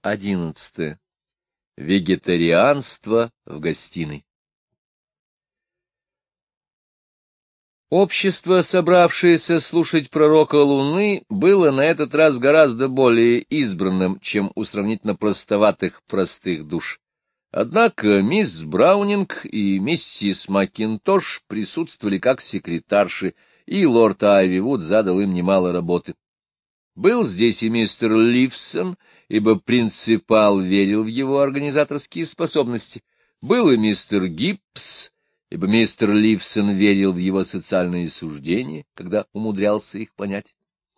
11. Вегетарианство в гостиной. Общество, собравшееся слушать пророка Луны, было на этот раз гораздо более избранным, чем у сравнительно простых душ. Однако мисс Браунинг и миссис Макинтош присутствовали как секретарши, и лорд Айвивуд задал им немало работы. Был здесь и мистер Ливсон, ибо принципал верил в его организаторские способности. Был и мистер Гибс, ибо мистер Ливсон верил в его социальные суждения, когда умудрялся их понять.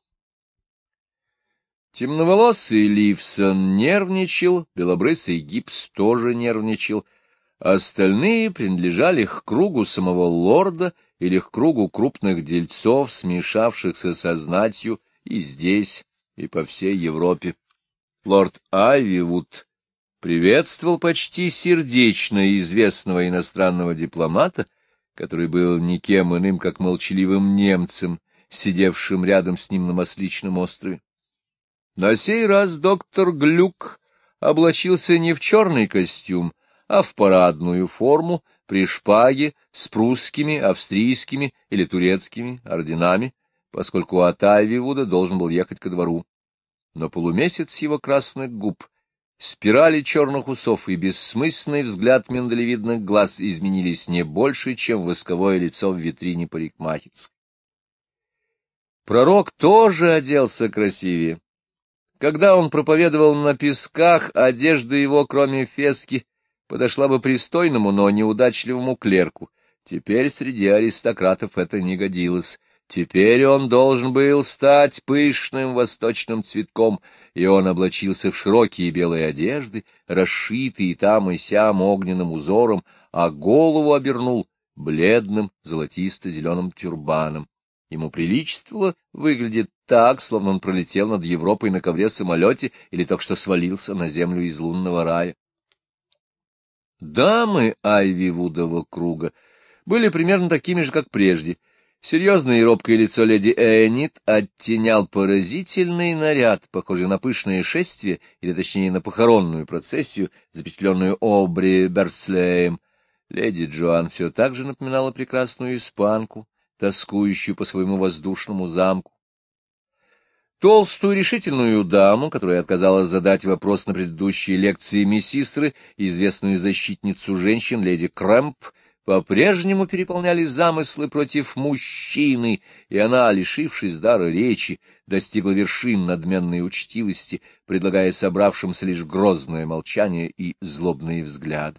Темноволосый Ливсон нервничал, белобрысый Гибс тоже нервничал, а остальные принадлежали к кругу самого лорда или к кругу крупных дельцов, смешавшихся со знатью и здесь, и по всей Европе. Лорд Айвивуд приветствовал почти сердечно известного иностранного дипломата, который был никем иным, как молчаливым немцем, сидевшим рядом с ним на Масличном острове. На сей раз доктор Глюк облачился не в черный костюм, а в парадную форму, при шпаге, с прусскими, австрийскими или турецкими орденами, поскольку от Айвивуда должен был ехать ко двору. Но полумесяц его красных губ, спирали черных усов и бессмысленный взгляд миндалевидных глаз изменились не больше, чем восковое лицо в витрине парикмахерской. Пророк тоже оделся красивее. Когда он проповедовал на песках, одежда его, кроме фески, подошла бы пристойному, но неудачливому клерку. Теперь среди аристократов это не годилось. Теперь он должен был стать пышным восточным цветком, и он облачился в широкие белые одежды, расшитые там и сям огненным узором, а голову обернул бледным золотисто-зеленым тюрбаном. Ему приличествовало выглядеть так, словно он пролетел над Европой на ковре-самолете или только что свалился на землю из лунного рая. Дамы Айвивудова круга были примерно такими же, как прежде. Серьезное и робкое лицо леди Энит оттенял поразительный наряд, похожий на пышное шествие, или точнее на похоронную процессию, запечатленную Обри Берслеем. Леди Джоан все так же напоминала прекрасную испанку, тоскующую по своему воздушному замку. Толстую решительную даму, которая отказалась задать вопрос на предыдущей лекции миссистры, известную защитницу женщин, леди Крэмп, по-прежнему переполняли замыслы против мужчины, и она, лишившись дара речи, достигла вершин надменной учтивости, предлагая собравшимся лишь грозное молчание и злобные взгляды.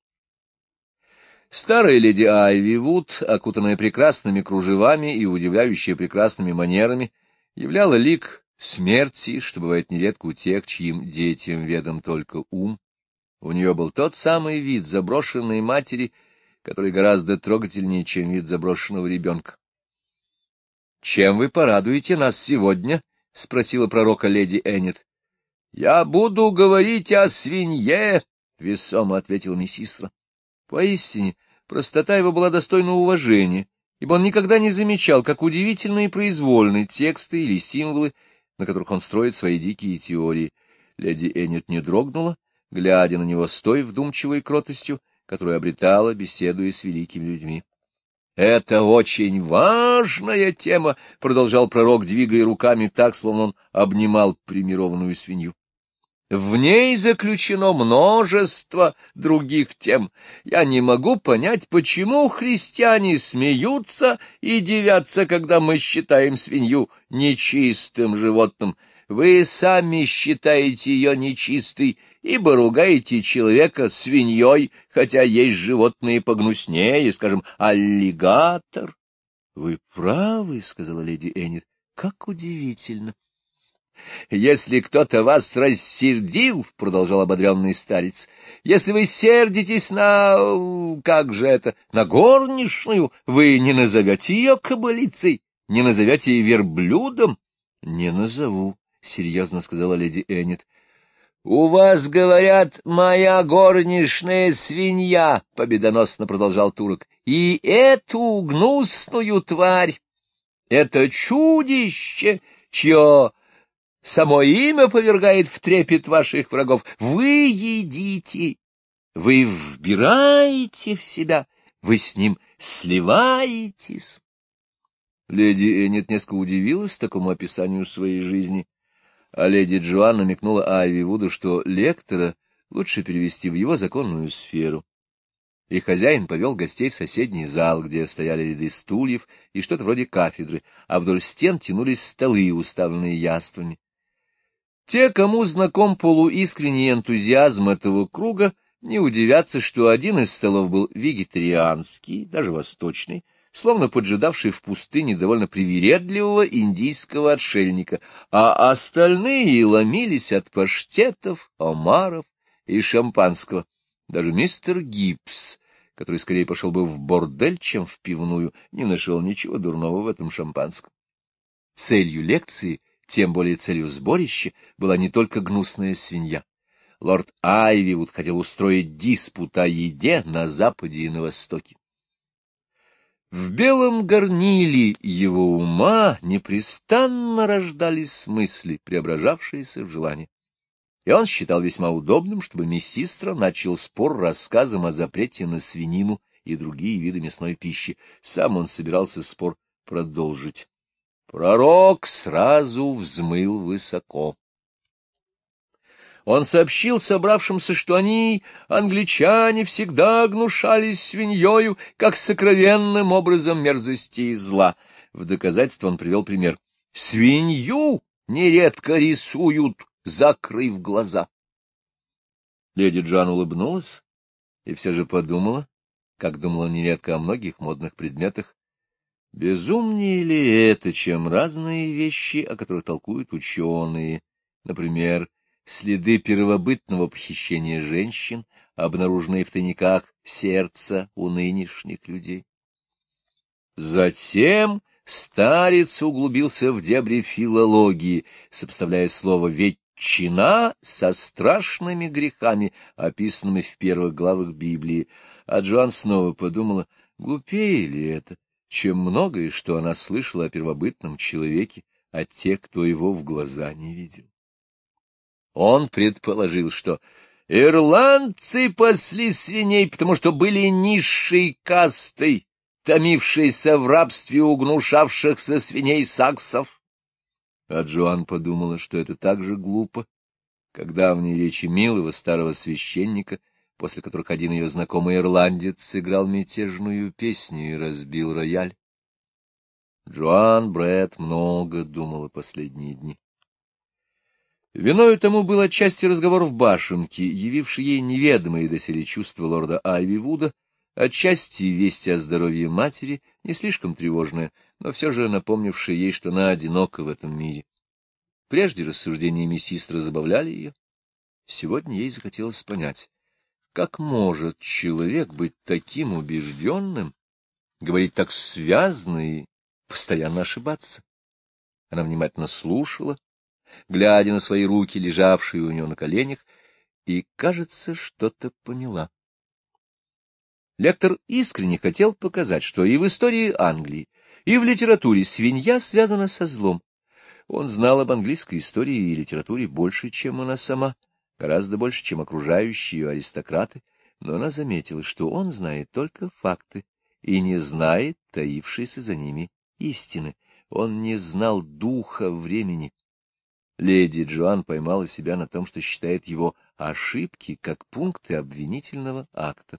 Старая леди Айвивуд, окутанная прекрасными кружевами и удивляющая прекрасными манерами, являла лик смерти, что бывает нередко у тех, чьим детям ведом только ум. У нее был тот самый вид заброшенной матери, который гораздо трогательнее, чем вид заброшенного ребенка. — Чем вы порадуете нас сегодня? — спросила пророка леди Энит. — Я буду говорить о свинье, — весомо ответила миссистра. Поистине, простота его была достойна уважения, ибо он никогда не замечал, как удивительны и произвольны тексты или символы, на которых он строит свои дикие теории. Леди Энит не дрогнула, глядя на него с той вдумчивой кротостью, которую обретала, беседуя с великими людьми. — Это очень важная тема, — продолжал пророк, двигая руками так, словно он обнимал премированную свинью. В ней заключено множество других тем. Я не могу понять, почему христиане смеются и дивятся, когда мы считаем свинью нечистым животным. Вы сами считаете ее нечистой, ибо ругаете человека свиньей, хотя есть животные погнуснее, скажем, аллигатор. — Вы правы, — сказала леди Энит, — как удивительно. — Если кто-то вас рассердил, — продолжал ободренный старец, — если вы сердитесь на... как же это? На горничную, вы не назовете ее кобылицей, не назовете ее верблюдом? — Не назову, — серьезно сказала леди Энит. — У вас, говорят, моя горничная свинья, — победоносно продолжал турок, — и эту гнусную тварь, это чудище, чье Само имя повергает в трепет ваших врагов. Вы едите, вы вбираете в себя, вы с ним сливаетесь. Леди Эннет несколько удивилась такому описанию своей жизни, а леди Джоан намекнула Айви Вуду, что лектора лучше перевести в его законную сферу. И хозяин повел гостей в соседний зал, где стояли ряды стульев и что-то вроде кафедры, а вдоль стен тянулись столы, уставленные яствами. Те, кому знаком полуискренний энтузиазм этого круга, не удивятся, что один из столов был вегетарианский, даже восточный, словно поджидавший в пустыне довольно привередливого индийского отшельника, а остальные ломились от паштетов, омаров и шампанского. Даже мистер Гибс, который скорее пошел бы в бордель, чем в пивную, не нашел ничего дурного в этом шампанском. Целью лекции, тем более целью сборища, была не только гнусная свинья. Лорд Айвивуд хотел устроить диспут о еде на Западе и на Востоке. В белом горниле его ума непрестанно рождались мысли, преображавшиеся в желания. И он считал весьма удобным, чтобы Мессистра начал спор рассказом о запрете на свинину и другие виды мясной пищи. Сам он собирался спор продолжить. Пророк сразу взмыл высоко. Он сообщил собравшимся, что они, англичане, всегда гнушались свиньёю, как сокровенным образом мерзости и зла. В доказательство он привел пример. Свинью нередко рисуют, закрыв глаза. Леди Джоан улыбнулась и все же подумала, как думала нередко о многих модных предметах, безумнее ли это, чем разные вещи, о которых толкуют ученые, например, следы первобытного похищения женщин, обнаруженные в тайниках сердца у нынешних людей. Затем старец углубился в дебри филологии, сопоставляя слово «ветчина» со страшными грехами, описанными в первых главах Библии, а Джоан снова подумала, глупее ли это, чем многое, что она слышала о первобытном человеке, от тех, кто его в глаза не видел. Он предположил, что ирландцы пасли свиней, потому что были низшей кастой, томившейся в рабстве у гнушавшихся свиней саксов. А Джоан подумала, что это так же глупо, как давние речи милого старого священника, после которых один ее знакомый ирландец сыграл мятежную песню и разбил рояль. Джоан Бретт много думала последние дни. Виною тому был отчасти разговор в башенке, явивший ей неведомые доселе чувства лорда Айвивуда, отчасти весть о здоровье матери, не слишком тревожная, но все же напомнившая ей, что она одинока в этом мире. Прежде рассуждения Мессистры забавляли ее. Сегодня ей захотелось понять, как может человек быть таким убежденным, говорить так связно и постоянно ошибаться. Она внимательно слушала, глядя на свои руки, лежавшие у нее на коленях, и, кажется, что-то поняла. Лектор искренне хотел показать, что и в истории Англии, и в литературе свинья связана со злом. Он знал об английской истории и литературе больше, чем она сама, гораздо больше, чем окружающие ее аристократы, но она заметила, что он знает только факты и не знает таившейся за ними истины. Он не знал духа времени. Леди Джоан поймала себя на том, что считает его ошибки как пункты обвинительного акта.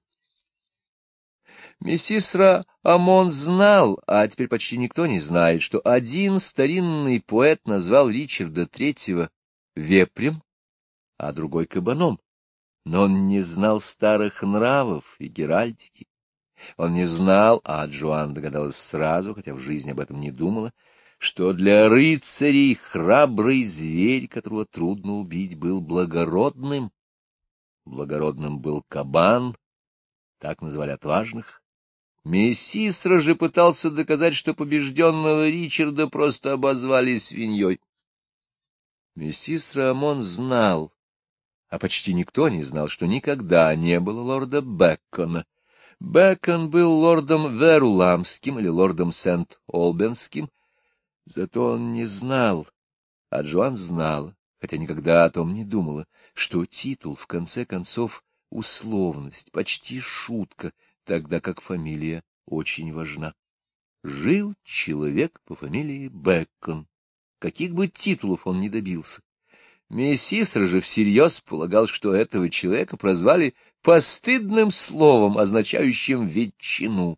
Мессистра Амон знал, а теперь почти никто не знает, что один старинный поэт назвал Ричарда III вепрем, а другой кабаном. Но он не знал старых нравов и геральдики. Он не знал, а Джоан догадалась сразу, хотя в жизни об этом не думала, что для рыцарей храбрый зверь, которого трудно убить, был благородным. Благородным был кабан, так называли отважных. Мессистра же пытался доказать, что побежденного Ричарда просто обозвали свиньей. Мессистра Амон знал, а почти никто не знал, что никогда не было лорда Бэкона. Бэкон был лордом Веруламским или лордом Сент-Олбенским, зато он не знал, А Джоан знала, хотя никогда о том не думала, что титул, в конце концов, условность, почти шутка, тогда как фамилия очень важна. Жил человек по фамилии Бэкон, каких бы титулов он ни добился. Мессисра же всерьез полагал, что этого человека прозвали постыдным словом, означающим ветчину.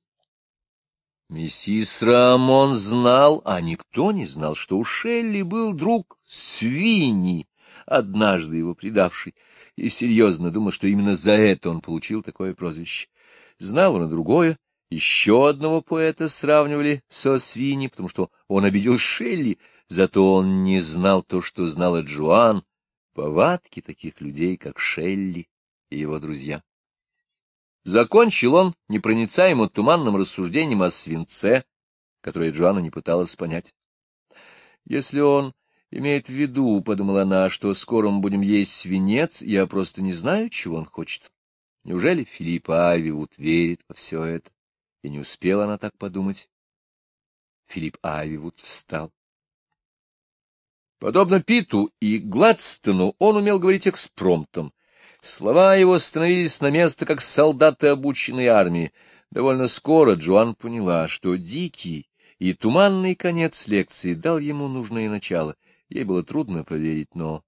Мессисра Амон знал, а никто не знал, что у Шелли был друг Свиньи, однажды его предавший, и серьезно думал, что именно за это он получил такое прозвище. Знал он и другое. Еще одного поэта сравнивали со Свиньей, потому что он обидел Шелли, зато он не знал то, что знала Джоан, повадки таких людей, как Шелли и его друзья. Закончил он непроницаемо туманным рассуждением о свинце, которое Джоанна не пыталась понять. Если он имеет в виду, — подумала она, — что скоро мы будем есть свинец, я просто не знаю, чего он хочет. Неужели Филипп Айвивуд верит во все это? И не успела она так подумать. Филипп Айвивуд встал. Подобно Питту и Гладстону, он умел говорить экспромтом. Слова его становились на место, как солдаты обученной армии. Довольно скоро Джоан поняла, что дикий и туманный конец лекции дал ему нужное начало. Ей было трудно поверить, но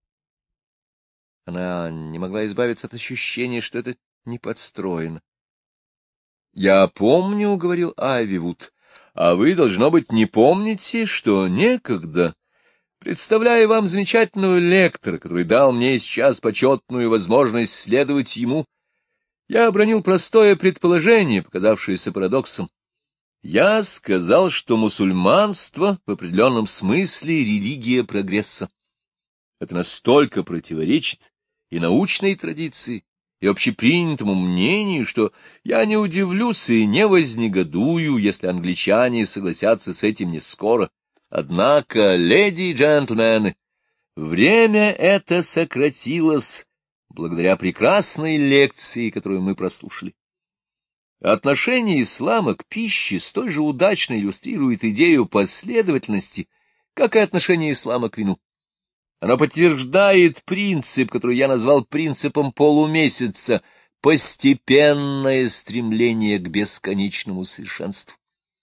она не могла избавиться от ощущения, что это не подстроено. — Я помню, — говорил Айвивуд, — а вы, должно быть, не помните, что некогда, представляя вам замечательного лектора, который дал мне сейчас почетную возможность следовать ему, я обронил простое предположение, показавшееся парадоксом. Я сказал, что мусульманство в определенном смысле религия прогресса. Это настолько противоречит и научной традиции, и общепринятому мнению, что я не удивлюсь и не вознегодую, если англичане согласятся с этим не скоро. Однако, леди и джентльмены, время это сократилось благодаря прекрасной лекции, которую мы прослушали. Отношение ислама к пище столь же удачно иллюстрирует идею последовательности, как и отношение ислама к вину. Оно подтверждает принцип, который я назвал принципом полумесяца — постепенное стремление к бесконечному совершенству.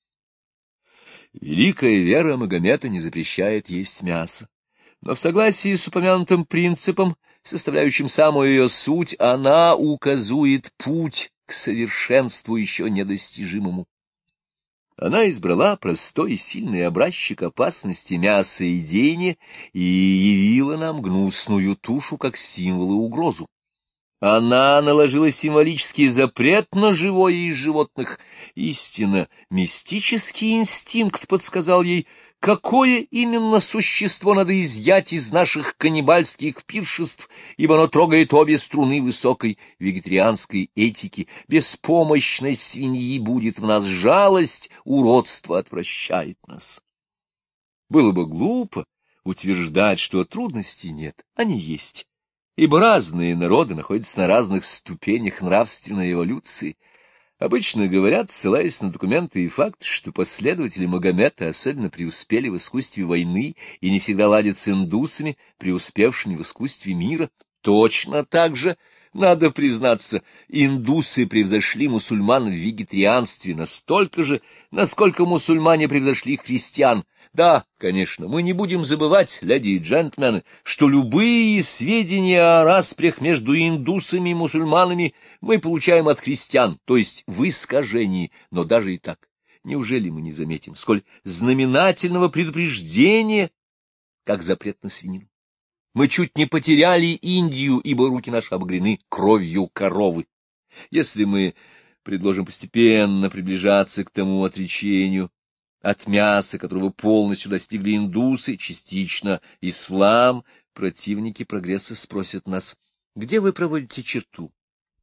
Великая вера Магомета не запрещает есть мясо, но в согласии с упомянутым принципом, составляющим самую ее суть, она указует путь к совершенству еще недостижимому. Она избрала простой и сильный образчик опасности мяса и едения и явила нам гнусную тушу как символ и угрозу. Она наложила символический запрет на живое из животных. Истинно, мистический инстинкт подсказал ей, какое именно существо надо изъять из наших каннибальских пиршеств, ибо оно трогает обе струны высокой вегетарианской этики. Беспомощность свиньи будет в нас жалость, уродство отвращает нас. Было бы глупо утверждать, что трудностей нет, они есть. Ибо разные народы находятся на разных ступенях нравственной эволюции. Обычно говорят, ссылаясь на документы и факты, что последователи Магомета особенно преуспели в искусстве войны и не всегда ладят с индусами, преуспевшими в искусстве мира. Точно так же, надо признаться, индусы превзошли мусульман в вегетарианстве настолько же, насколько мусульмане превзошли христиан. Да, конечно, мы не будем забывать, леди и джентльмены, что любые сведения о распрях между индусами и мусульманами мы получаем от христиан, то есть в искажении, но даже и так. Неужели мы не заметим, сколь знаменательного предупреждения, как запрет на свинину? Мы чуть не потеряли Индию, ибо руки наши обогрены кровью коровы. Если мы предложим постепенно приближаться к тому отречению от мяса, которого полностью достигли индусы, частично ислам, противники прогресса спросят нас, где вы проводите черту?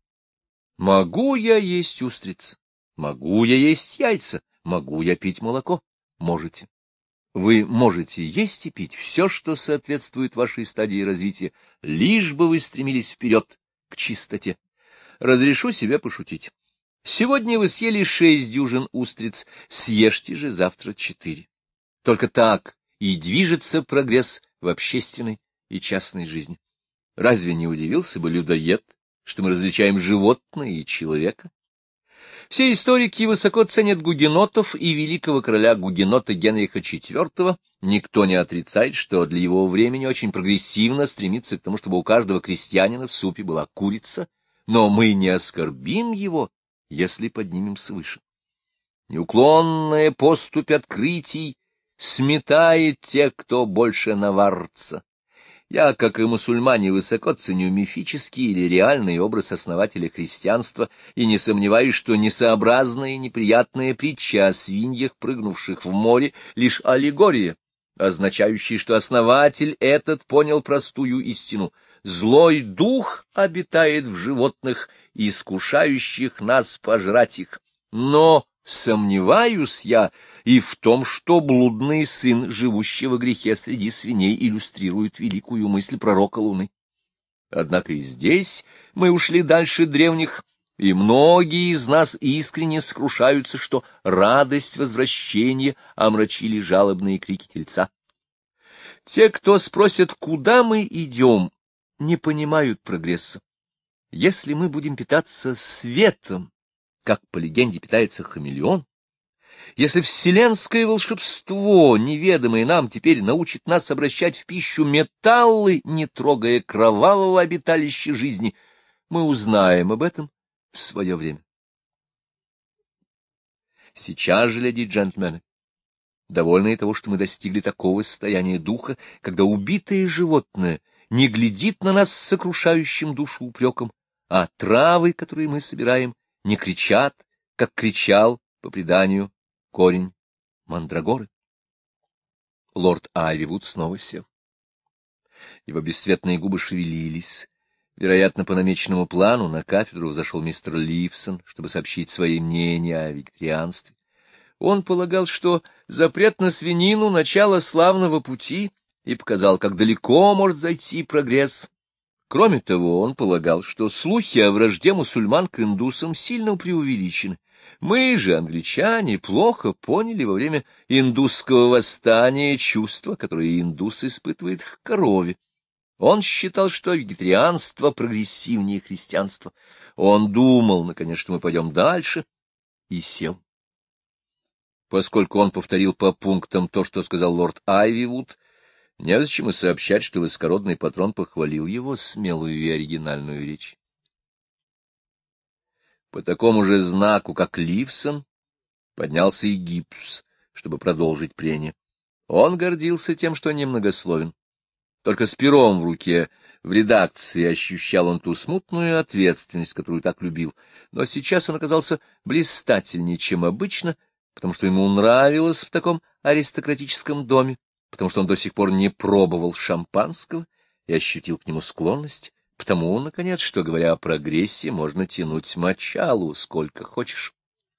Могу я есть устриц? Могу я есть яйца? Могу я пить молоко? Можете. Вы можете есть и пить все, что соответствует вашей стадии развития, лишь бы вы стремились вперед, к чистоте. Разрешу себе пошутить. Сегодня вы съели 6 дюжин устриц, съешьте же завтра 4. Только так и движется прогресс в общественной и частной жизни. Разве не удивился бы людоед, что мы различаем животное и человека? Все историки высоко ценят гугенотов и великого короля гугенота Генриха IV. Никто не отрицает, что для его времени очень прогрессивно стремится к тому, чтобы у каждого крестьянина в супе была курица, но мы не оскорбим его, если поднимем свыше. Неуклонная поступь открытий сметает тех, кто больше наварится. Я, как и мусульмане, высоко ценю мифический или реальный образ основателя христианства и не сомневаюсь, что несообразная и неприятная притча о свиньях, прыгнувших в море, лишь аллегория, означающая, что основатель этот понял простую истину. Злой дух обитает в животных, искушающих нас пожрать их. Но сомневаюсь я и в том, что блудный сын, живущий во грехе среди свиней, иллюстрирует великую мысль пророка Луны. Однако и здесь мы ушли дальше древних, и многие из нас искренне сокрушаются, что радость возвращения омрачили жалобные крики тельца. Те, кто спросят, куда мы идем, не понимают прогресса. Если мы будем питаться светом, как по легенде питается хамелеон, если вселенское волшебство, неведомое нам, теперь научит нас обращать в пищу металлы, не трогая кровавого обиталища жизни, мы узнаем об этом в свое время. Сейчас же, леди и джентльмены, довольны того, что мы достигли такого состояния духа, когда убитое животное не глядит на нас с сокрушающим душу упреком, а травы, которые мы собираем, не кричат, как кричал, по преданию, корень мандрагоры. Лорд Айвивуд снова сел. Его бесцветные губы шевелились. Вероятно, по намеченному плану на кафедру взошел мистер Ливсон, чтобы сообщить свои мнения о вегетарианстве. Он полагал, что запрет на свинину — начало славного пути, и показал, как далеко может зайти прогресс. Кроме того, он полагал, что слухи о вражде мусульман к индусам сильно преувеличены. Мы же, англичане, плохо поняли во время индусского восстания чувства, которое индус испытывает к корове. Он считал, что вегетарианство прогрессивнее христианства. Он думал, наконец, что мы пойдем дальше, и сел. Поскольку он повторил по пунктам то, что сказал лорд Айвивуд, незачем и сообщать, что высокородный патрон похвалил его смелую и оригинальную речь. По такому же знаку, как Ливсон, поднялся и Гибс, чтобы продолжить прение. Он гордился тем, что немногословен. Только с пером в руке в редакции ощущал он ту смутную ответственность, которую так любил. Но сейчас он оказался блистательнее, чем обычно, потому что ему нравилось в таком аристократическом доме, потому что он до сих пор не пробовал шампанского и ощутил к нему склонность, потому, наконец, что, говоря о прогрессе, можно тянуть мочалу сколько хочешь.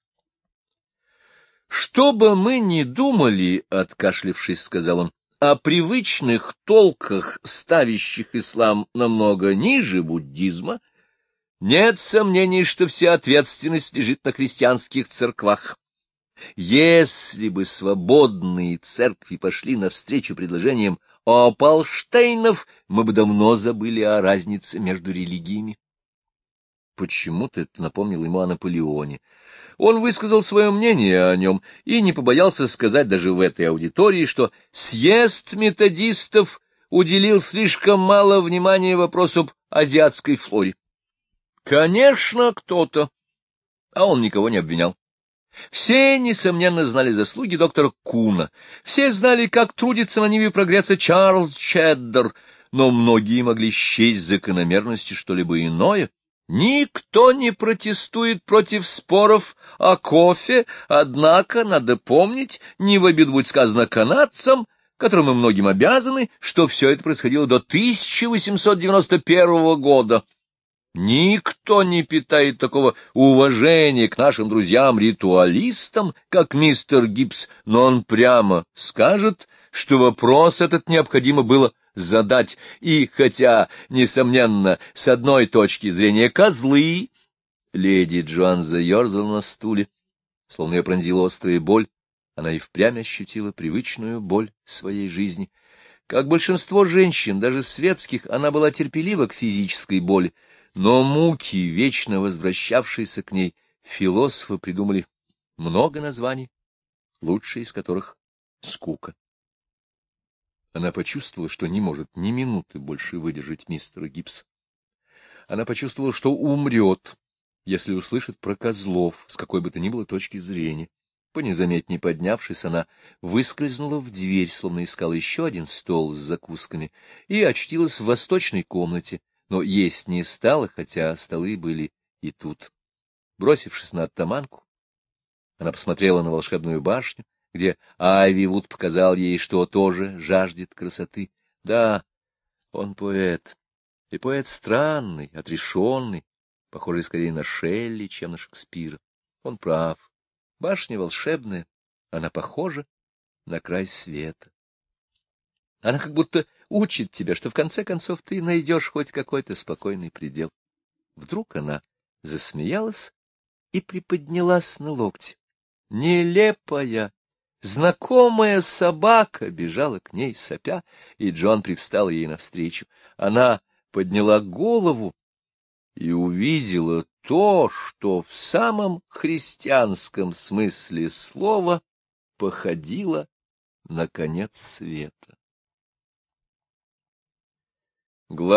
«Что бы мы ни думали, — откашлившись, сказал он, — о привычных толках, ставящих ислам намного ниже буддизма, нет сомнений, что вся ответственность лежит на христианских церквах. Если бы свободные церкви пошли навстречу предложениям Опалштейнов, мы бы давно забыли о разнице между религиями». Почему-то это напомнило ему о Наполеоне. Он высказал свое мнение о нем и не побоялся сказать даже в этой аудитории, что съезд методистов уделил слишком мало внимания вопросу об азиатской флоре. Конечно, кто-то, а он никого не обвинял. Все, несомненно, знали заслуги доктора Куна, все знали, как трудится на ниве прогресса Чарльз Чеддер, но многие могли счесть закономерностью что-либо иное. Никто не протестует против споров о кофе, однако, надо помнить, не в обиду будет сказано канадцам, которым мы многим обязаны, что все это происходило до 1891 года. Никто не питает такого уважения к нашим друзьям-ритуалистам, как мистер Гибс, но он прямо скажет, что вопрос этот необходимо было задать, и хотя, несомненно, с одной точки зрения козлы, леди Джоан заерзала на стуле, словно ее пронзила острая боль, она и впрямь ощутила привычную боль своей жизни. Как большинство женщин, даже светских, она была терпелива к физической боли, но муки, вечно возвращавшиеся к ней, философы придумали много названий, лучшее из которых — скука. Она почувствовала, что не может ни минуты больше выдержать мистера Гибса. Она почувствовала, что умрет, если услышит про козлов, с какой бы то ни было точки зрения. Понезаметней поднявшись, она выскользнула в дверь, словно искала еще один стол с закусками, и очутилась в восточной комнате, но есть не стала, хотя столы были и тут. Бросившись на оттаманку, она посмотрела на волшебную башню, где Айвивуд показал ей, что тоже жаждет красоты. Да, он поэт, и поэт странный, отрешенный, похожий скорее на Шелли, чем на Шекспира. Он прав. Башня волшебная, она похожа на край света. Она как будто учит тебя, что в конце концов ты найдешь хоть какой-то спокойный предел. Вдруг она засмеялась и приподнялась на локте. Нелепая, знакомая собака бежала к ней сопя, и Джон привстал ей навстречу. Она подняла голову и увидела то, что в самом христианском смысле слова походило на конец света.